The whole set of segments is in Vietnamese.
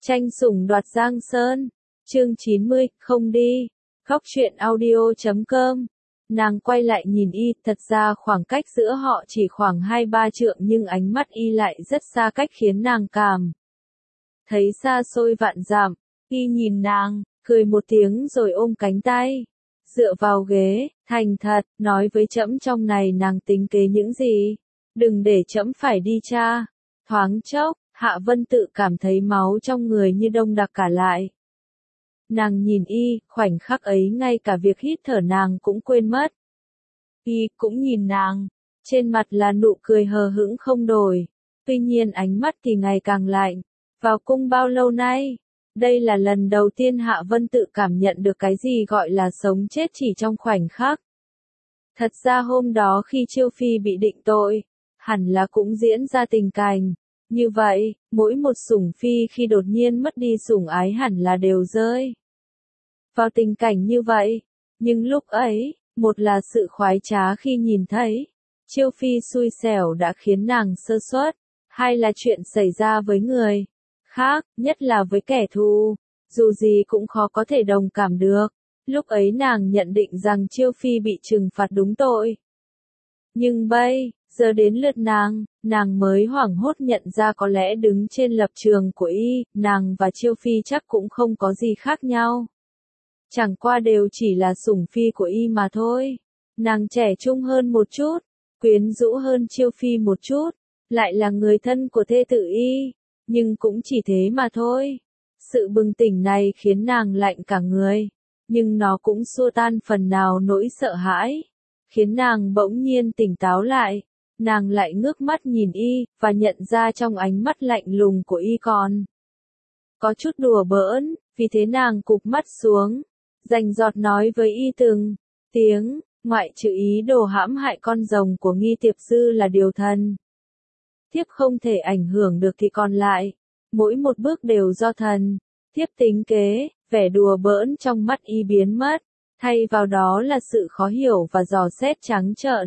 Tranh sủng đoạt Giang Sơn, chương 90, không đi. Góc truyện audio.com. Nàng quay lại nhìn y, thật ra khoảng cách giữa họ chỉ khoảng 2-3 trượng nhưng ánh mắt y lại rất xa cách khiến nàng cảm thấy xa xôi vạn dặm. Y nhìn nàng, cười một tiếng rồi ôm cánh tay, dựa vào ghế, thành thật, nói với trẫm trong này nàng tính kế những gì, đừng để trẫm phải đi tra. Thoáng chốc, Hạ Vân Tự cảm thấy máu trong người như đông đặc cả lại. Nàng nhìn y, khoảnh khắc ấy ngay cả việc hít thở nàng cũng quên mất. Y cũng nhìn nàng, trên mặt là nụ cười hờ hững không đổi, tuy nhiên ánh mắt thì ngày càng lạnh. Vào cung bao lâu nay? Đây là lần đầu tiên Hạ Vân Tự cảm nhận được cái gì gọi là sống chết chỉ trong khoảnh khắc. Thật ra hôm đó khi Chiêu Phi bị định tội, hẳn là cũng diễn ra tình cảnh như vậy, mỗi một sủng phi khi đột nhiên mất đi sủng ái hẳn là đều rơi vào tình cảnh như vậy. Nhưng lúc ấy, một là sự khoái trá khi nhìn thấy Chiêu Phi xui xẻo đã khiến nàng sơ suất, hai là chuyện xảy ra với người khác, nhất là với kẻ thù, dù gì cũng khó có thể đồng cảm được. Lúc ấy nàng nhận định rằng Chiêu Phi bị trừng phạt đúng tội. Nhưng bây giờ đến lượt nàng mới hoảng hốt nhận ra có lẽ đứng trên lập trường của y, nàng và Chiêu Phi chắc cũng không có gì khác nhau. Chẳng qua đều chỉ là sủng phi của y mà thôi. Nàng trẻ trung hơn một chút, quyến rũ hơn Chiêu Phi một chút, lại là người thân của thê tử y, nhưng cũng chỉ thế mà thôi. Sự bừng tỉnh này khiến nàng lạnh cả người, nhưng nó cũng xua tan phần nào nỗi sợ hãi, khiến nàng bỗng nhiên tỉnh táo lại. Nàng lại ngước mắt nhìn y, và nhận ra trong ánh mắt lạnh lùng của y còn có chút đùa bỡn, vì thế nàng cụp mắt xuống, rành rọt nói với y từng tiếng, ngoại trừ ý đồ hãm hại con rồng của Nghi Tiệp Dư là điều thần thiếp không thể ảnh hưởng được thì còn lại, mỗi một bước đều do thần thiếp tính kế. Vẻ đùa bỡn trong mắt y biến mất, thay vào đó là sự khó hiểu và dò xét trắng trợn.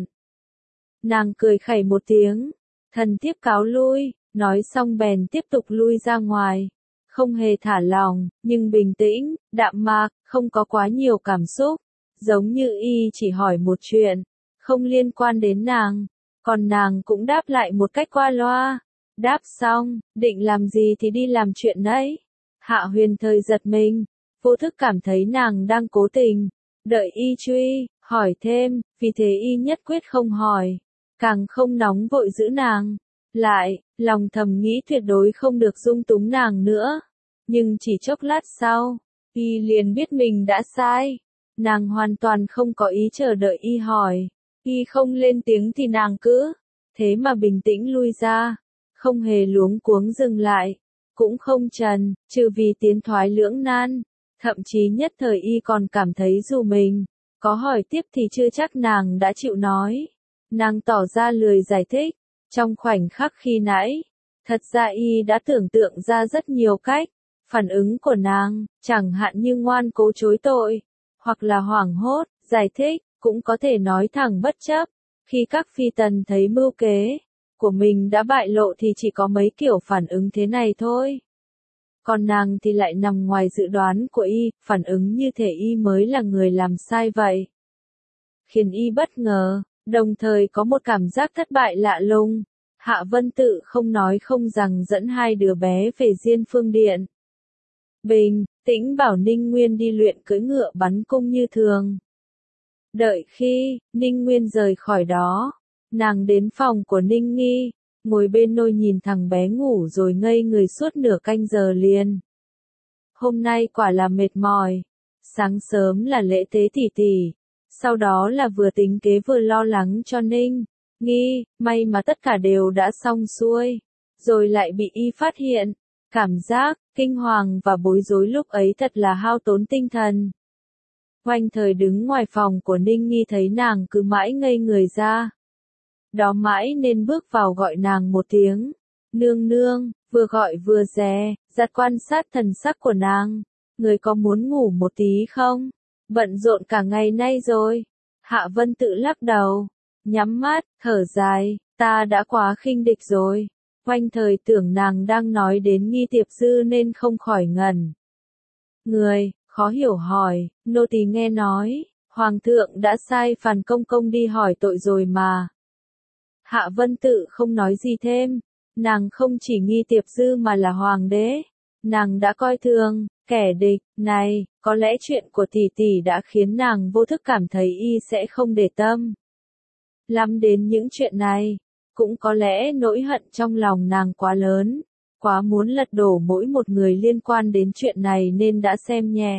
Nàng cười khẩy một tiếng, thần thiếp cáo lui, nói xong bèn tiếp tục lui ra ngoài, không hề thả lỏng, nhưng bình tĩnh, đạm mạc, không có quá nhiều cảm xúc, giống như y chỉ hỏi một chuyện không liên quan đến nàng, còn nàng cũng đáp lại một cách qua loa. Đáp xong, định làm gì thì đi làm chuyện đấy. Hạ Huyền Thời giật mình, vô thức cảm thấy nàng đang cố tình đợi y truy hỏi thêm, vì thế y nhất quyết không hỏi, càng không nóng vội giữ nàng lại, lòng thầm nghĩ tuyệt đối không được dung túng nàng nữa. Nhưng chỉ chốc lát sau, y liền biết mình đã sai. Nàng hoàn toàn không có ý chờ đợi y hỏi, y không lên tiếng thì nàng cứ thế mà bình tĩnh lui ra, không hề luống cuống dừng lại, cũng không chần chừ vì tiến thoái lưỡng nan. Thậm chí nhất thời y còn cảm thấy dù mình có hỏi tiếp thì chưa chắc nàng đã chịu nói. Nàng tỏ ra lười giải thích. Trong khoảnh khắc khi nãy, thật ra y đã tưởng tượng ra rất nhiều cách phản ứng của nàng, chẳng hạn như ngoan cố chối tội, hoặc là hoảng hốt, giải thích, cũng có thể nói thẳng bất chấp. Khi các phi tần thấy mưu kế của mình đã bại lộ thì chỉ có mấy kiểu phản ứng thế này thôi. Còn nàng thì lại nằm ngoài dự đoán của y, phản ứng như thể y mới là người làm sai vậy. Khiến y bất ngờ, đồng thời có một cảm giác thất bại lạ lùng. Hạ Vân Tự không nói không rằng dẫn hai đứa bé về Diên Phương Điện. Bình tĩnh bảo Ninh Nguyên đi luyện cưỡi ngựa bắn cung như thường. Đợi khi Ninh Nguyên rời khỏi đó, nàng đến phòng của Ninh Nghi, ngồi bên nôi nhìn thằng bé ngủ rồi ngây người suốt nửa canh giờ liền. Hôm nay quả là mệt mỏi. Sáng sớm là lễ tế tỷ tỷ, sau đó là vừa tính kế vừa lo lắng cho Ninh Nghi, may mà tất cả đều đã xong xuôi, rồi lại bị y phát hiện. Cảm giác kinh hoàng và bối rối lúc ấy thật là hao tốn tinh thần. Oanh Thời đứng ngoài phòng của Ninh Nghi thấy nàng cứ mãi ngây người ra đó mãi nên bước vào gọi nàng một tiếng, nương nương, vừa gọi vừa dè dặt quan sát thần sắc của nàng. Người có muốn ngủ một tí không? Bận rộn cả ngày nay rồi. Hạ Vân Tự lắc đầu, nhắm mắt, thở dài, ta đã quá khinh địch rồi. Oanh thời tưởng nàng đang nói đến Nghi Tiệp Dư nên không khỏi ngẩn người, khó hiểu hỏi, nô tỳ nghe nói, Hoàng thượng đã sai Phàn Công Công đi hỏi tội rồi mà. Hạ Vân Tự không nói gì thêm, nàng không chỉ Nghi Tiệp Dư mà là Hoàng đế, nàng đã coi thường, kẻ địch, này, có lẽ chuyện của tỷ tỷ đã khiến nàng vô thức cảm thấy y sẽ không để tâm lắm đến những chuyện này, cũng có lẽ nỗi hận trong lòng nàng quá lớn, quá muốn lật đổ mỗi một người liên quan đến chuyện này nên đã xem nhẹ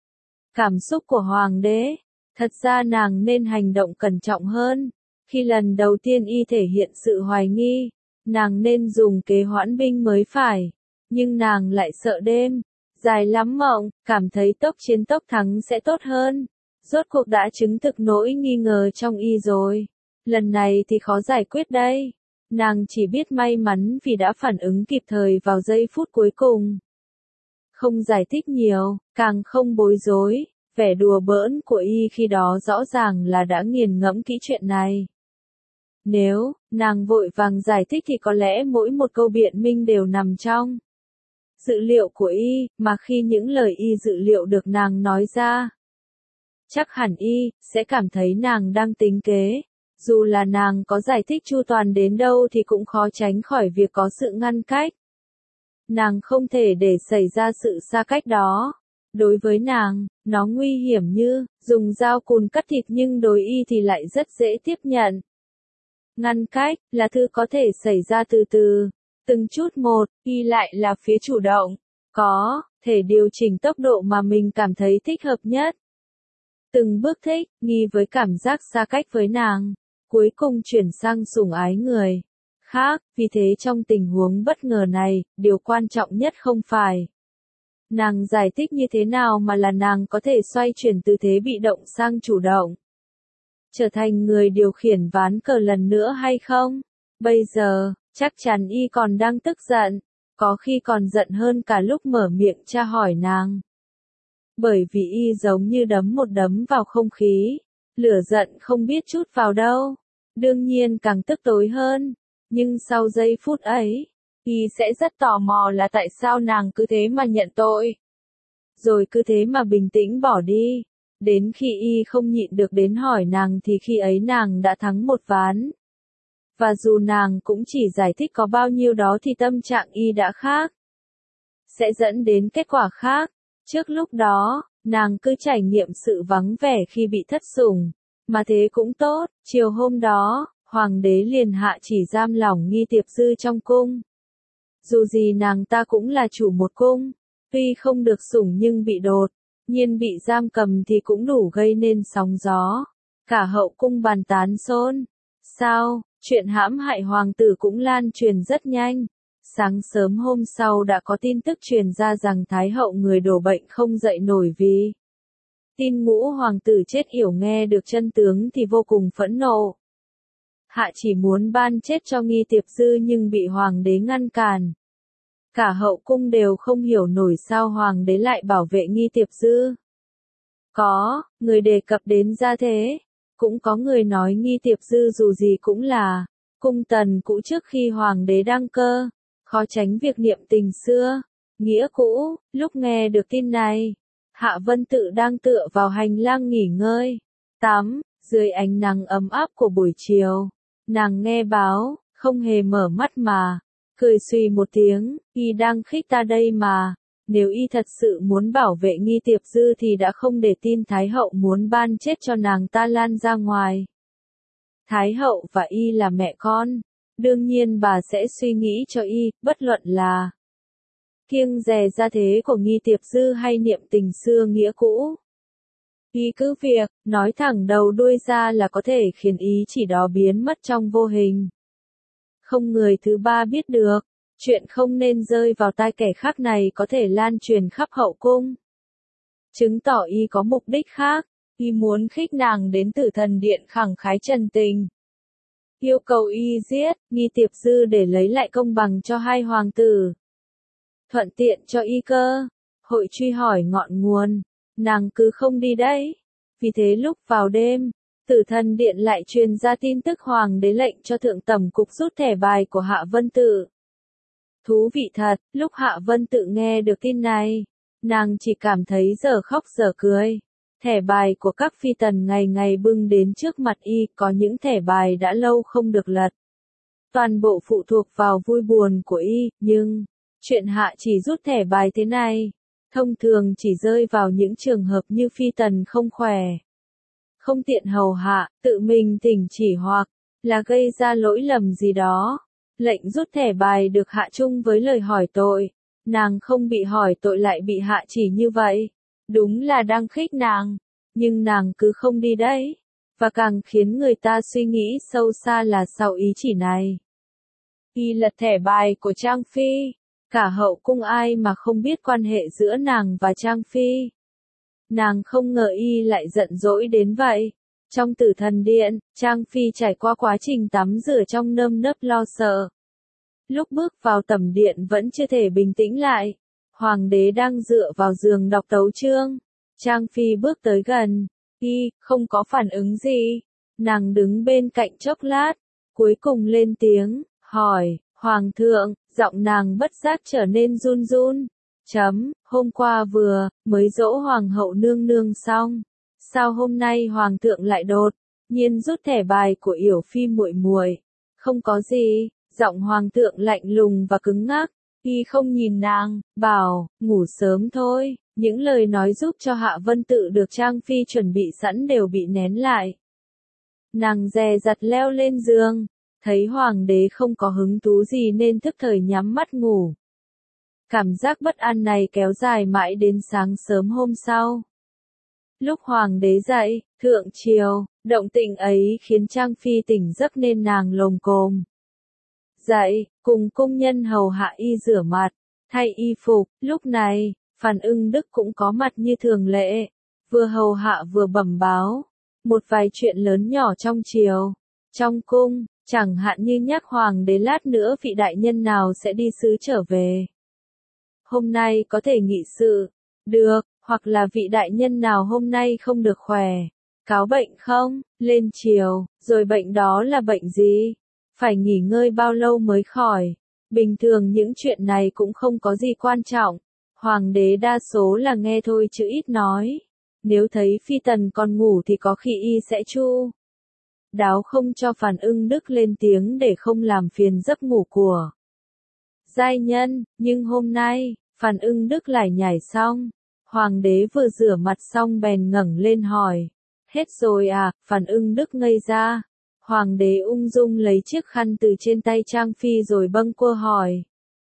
cảm xúc của Hoàng đế. Thật ra nàng nên hành động cẩn trọng hơn. Khi lần đầu tiên y thể hiện sự hoài nghi, nàng nên dùng kế hoãn binh mới phải. Nhưng nàng lại sợ đêm dài lắm mộng, cảm thấy tốc chiến tốc thắng sẽ tốt hơn. Rốt cuộc đã chứng thực nỗi nghi ngờ trong y rồi. Lần này thì khó giải quyết đây. Nàng chỉ biết may mắn vì đã phản ứng kịp thời vào giây phút cuối cùng. Không giải thích nhiều, càng không bối rối. Vẻ đùa bỡn của y khi đó rõ ràng là đã nghiền ngẫm kỹ chuyện này. Nếu nàng vội vàng giải thích thì có lẽ mỗi một câu biện minh đều nằm trong dự liệu của y, mà khi những lời y dự liệu được nàng nói ra, chắc hẳn y sẽ cảm thấy nàng đang tính kế. Dù là nàng có giải thích chu toàn đến đâu thì cũng khó tránh khỏi việc có sự ngăn cách. Nàng không thể để xảy ra sự xa cách đó. Đối với nàng, nó nguy hiểm như dùng dao cùn cắt thịt, nhưng đối y thì lại rất dễ tiếp nhận. Ngăn cách là thứ có thể xảy ra từ từ, từng chút một, y lại là phía chủ động, có thể điều chỉnh tốc độ mà mình cảm thấy thích hợp nhất. Từng bước thích nghi với cảm giác xa cách với nàng, cuối cùng chuyển sang sủng ái người khác. Vì thế trong tình huống bất ngờ này, điều quan trọng nhất không phải nàng giải thích như thế nào mà là nàng có thể xoay chuyển từ thế bị động sang chủ động, trở thành người điều khiển ván cờ lần nữa hay không. Bây giờ, chắc chắn y còn đang tức giận, có khi còn giận hơn cả lúc mở miệng tra hỏi nàng. Bởi vì y giống như đấm một đấm vào không khí, lửa giận không biết trút vào đâu, đương nhiên càng tức tối hơn. Nhưng sau giây phút ấy, y sẽ rất tò mò là tại sao nàng cứ thế mà nhận tội, rồi cứ thế mà bình tĩnh bỏ đi. Đến khi y không nhịn được đến hỏi nàng thì khi ấy nàng đã thắng một ván. Và dù nàng cũng chỉ giải thích có bao nhiêu đó thì tâm trạng y đã khác, sẽ dẫn đến kết quả khác. Trước lúc đó, nàng cứ trải nghiệm sự vắng vẻ khi bị thất sủng, mà thế cũng tốt. Chiều hôm đó, Hoàng đế liền hạ chỉ giam lỏng Nghi Tiệp Dư trong cung. Dù gì nàng ta cũng là chủ một cung, tuy không được sủng nhưng bị đột nhiên bị giam cầm thì cũng đủ gây nên sóng gió. Cả hậu cung bàn tán xôn xao, chuyện hãm hại hoàng tử cũng lan truyền rất nhanh. Sáng sớm hôm sau đã có tin tức truyền ra rằng Thái hậu người đổ bệnh không dậy nổi vì tin ngũ hoàng tử chết yểu. Nghe được chân tướng thì vô cùng phẫn nộ. Hạ chỉ muốn ban chết cho Nghi Tiệp Dư nhưng bị hoàng đế ngăn cản. Cả hậu cung đều không hiểu nổi sao hoàng đế lại bảo vệ Nghi Tiệp Dư. Có người đề cập đến gia thế, cũng có người nói Nghi Tiệp Dư dù gì cũng là cung tần cũ trước khi hoàng đế đăng cơ, khó tránh việc niệm tình xưa, nghĩa cũ. Lúc nghe được tin này, Hạ Vân Tự đang tựa vào hành lang nghỉ ngơi, tắm, dưới ánh nắng ấm áp của buổi chiều. Nàng nghe báo, không hề mở mắt mà cười suy một tiếng, y đang khích ta đây mà. Nếu y thật sự muốn bảo vệ Nghi Tiệp Dư thì đã không để tin Thái hậu muốn ban chết cho nàng ta lan ra ngoài. Thái hậu và y là mẹ con, đương nhiên bà sẽ suy nghĩ cho y, bất luận là kiêng dè gia thế của Nghi Tiệp Dư hay niệm tình xưa nghĩa cũ. Y cứ việc nói thẳng đầu đuôi ra là có thể khiến ý chỉ đó biến mất trong vô hình. Không người thứ ba biết được, chuyện không nên rơi vào tai kẻ khác này có thể lan truyền khắp hậu cung. Chứng tỏ y có mục đích khác, y muốn khích nàng đến Tử Thần Điện khẳng khái trần tình. Yêu cầu y giết Nghi Tiệp Dư để lấy lại công bằng cho hai hoàng tử. Thuận tiện cho y cơ, hội truy hỏi ngọn nguồn, nàng cứ không đi đấy. Vì thế lúc vào đêm, Tử Thần Điện lại truyền ra tin tức hoàng đế lệnh cho thượng tẩm cục rút thẻ bài của Hạ Vân Tự. Thú vị thật, lúc Hạ Vân Tự nghe được tin này, nàng chỉ cảm thấy dở khóc dở cười. Thẻ bài của các phi tần ngày ngày bưng đến trước mặt y, có những thẻ bài đã lâu không được lật. Toàn bộ phụ thuộc vào vui buồn của y, nhưng chuyện Hạ chỉ rút thẻ bài thế này, thông thường chỉ rơi vào những trường hợp như phi tần không khỏe, không tiện hầu hạ, tự mình thỉnh chỉ hoặc là gây ra lỗi lầm gì đó. Lệnh rút thẻ bài được hạ chung với lời hỏi tội. Nàng không bị hỏi tội lại bị hạ chỉ như vậy. Đúng là đang khích nàng. Nhưng nàng cứ không đi đấy. Và càng khiến người ta suy nghĩ sâu xa là sau ý chỉ này. Y lật thẻ bài của Trang Phi. Cả hậu cung ai mà không biết quan hệ giữa nàng và Trang Phi. Nàng không ngờ y lại giận dỗi đến vậy. Trong Tử Thần Điện, Trang Phi trải qua quá trình tắm rửa trong nơm nớp lo sợ. Lúc bước vào tẩm điện vẫn chưa thể bình tĩnh lại. Hoàng đế đang dựa vào giường đọc tấu chương. Trang Phi bước tới gần. Y, không có phản ứng gì. Nàng đứng bên cạnh chốc lát. Cuối cùng lên tiếng, hỏi, Hoàng thượng, giọng nàng bất giác trở nên run run. Hôm qua mới dỗ Hoàng hậu nương nương xong. Sao hôm nay Hoàng thượng lại đột nhiên rút thẻ bài của Yểu Phi muội muội? Không có gì, giọng Hoàng thượng lạnh lùng và cứng ngắc. Y không nhìn nàng, bảo, ngủ sớm thôi. Những lời nói giúp cho Hạ Vân Tự được Trang Phi chuẩn bị sẵn đều bị nén lại. Nàng dè dặt leo lên giường, thấy Hoàng đế không có hứng thú gì nên thức thời nhắm mắt ngủ. Cảm giác bất an này kéo dài mãi đến sáng sớm hôm sau. Lúc Hoàng đế dậy, thượng triều, động tĩnh ấy khiến Trang Phi tỉnh giấc nên nàng lồm cồm dậy, cùng cung nhân hầu hạ y rửa mặt, thay y phục. Lúc này, Phan Ưng Đức cũng có mặt như thường lệ, vừa hầu hạ vừa bẩm báo một vài chuyện lớn nhỏ trong triều, trong cung, chẳng hạn như nhắc Hoàng đế lát nữa vị đại nhân nào sẽ đi sứ trở về. Hôm nay có thể nghị sự được, hoặc là vị đại nhân nào hôm nay không được khỏe, cáo bệnh không, lên triều, rồi bệnh đó là bệnh gì, phải nghỉ ngơi bao lâu mới khỏi. Bình thường những chuyện này cũng không có gì quan trọng. Hoàng đế đa số là nghe thôi chứ ít nói. Nếu thấy phi tần còn ngủ thì có khi y sẽ chu đáo không cho Phan Ưng Đức lên tiếng để không làm phiền giấc ngủ của giai nhân. Nhưng hôm nay, Phan Ưng Đức lại nhảy xong. Hoàng đế vừa rửa mặt xong bèn ngẩng lên hỏi. Hết rồi à? Phan Ưng Đức ngây ra. Hoàng đế ung dung lấy chiếc khăn từ trên tay Trang Phi rồi bâng quơ hỏi.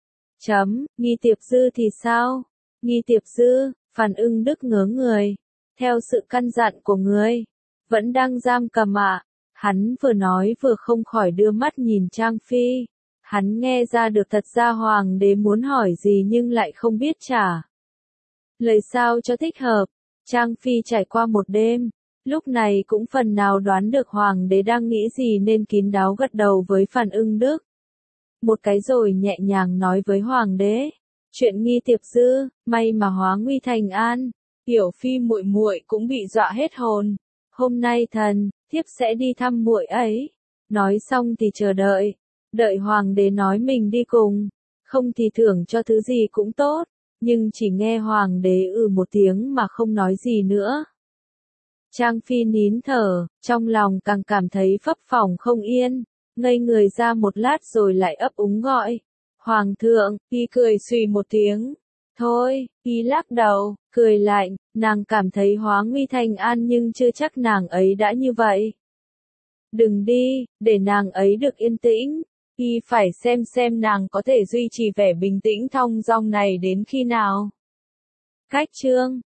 Nghi Tiệp Dư thì sao? Nghi Tiệp Dư, Phan Ưng Đức ngớ người. Theo sự căn dặn của người, vẫn đang giam cầm ạ. Hắn vừa nói vừa không khỏi đưa mắt nhìn Trang Phi. Hắn nghe ra được thật ra Hoàng đế muốn hỏi gì nhưng lại không biết trả lời sao cho thích hợp. Trang Phi trải qua một đêm, lúc này cũng phần nào đoán được Hoàng đế đang nghĩ gì nên kín đáo gật đầu với Phan Ưng Đức. Một cái rồi nhẹ nhàng nói với Hoàng đế, chuyện Nghi Tiệp Dư, may mà hóa nguy thành an. Yểu Phi muội muội cũng bị dọa hết hồn. Hôm nay thiếp sẽ đi thăm muội ấy. Nói xong thì chờ đợi Hoàng đế nói mình đi cùng, không thì thưởng cho thứ gì cũng tốt. Nhưng chỉ nghe Hoàng đế một tiếng mà không nói gì nữa. Trang Phi nín thở, trong lòng càng cảm thấy phấp phỏng không yên, ngây người ra một lát rồi lại ấp úng gọi. Hoàng thượng, y cười xùy một tiếng. Thôi, y lắc đầu, cười lạnh, nàng cảm thấy hóa nguy thành an nhưng chưa chắc nàng ấy đã như vậy. Đừng đi, để nàng ấy được yên tĩnh. Y phải xem nàng có thể duy trì vẻ bình tĩnh thong dong này đến khi nào. Cách chương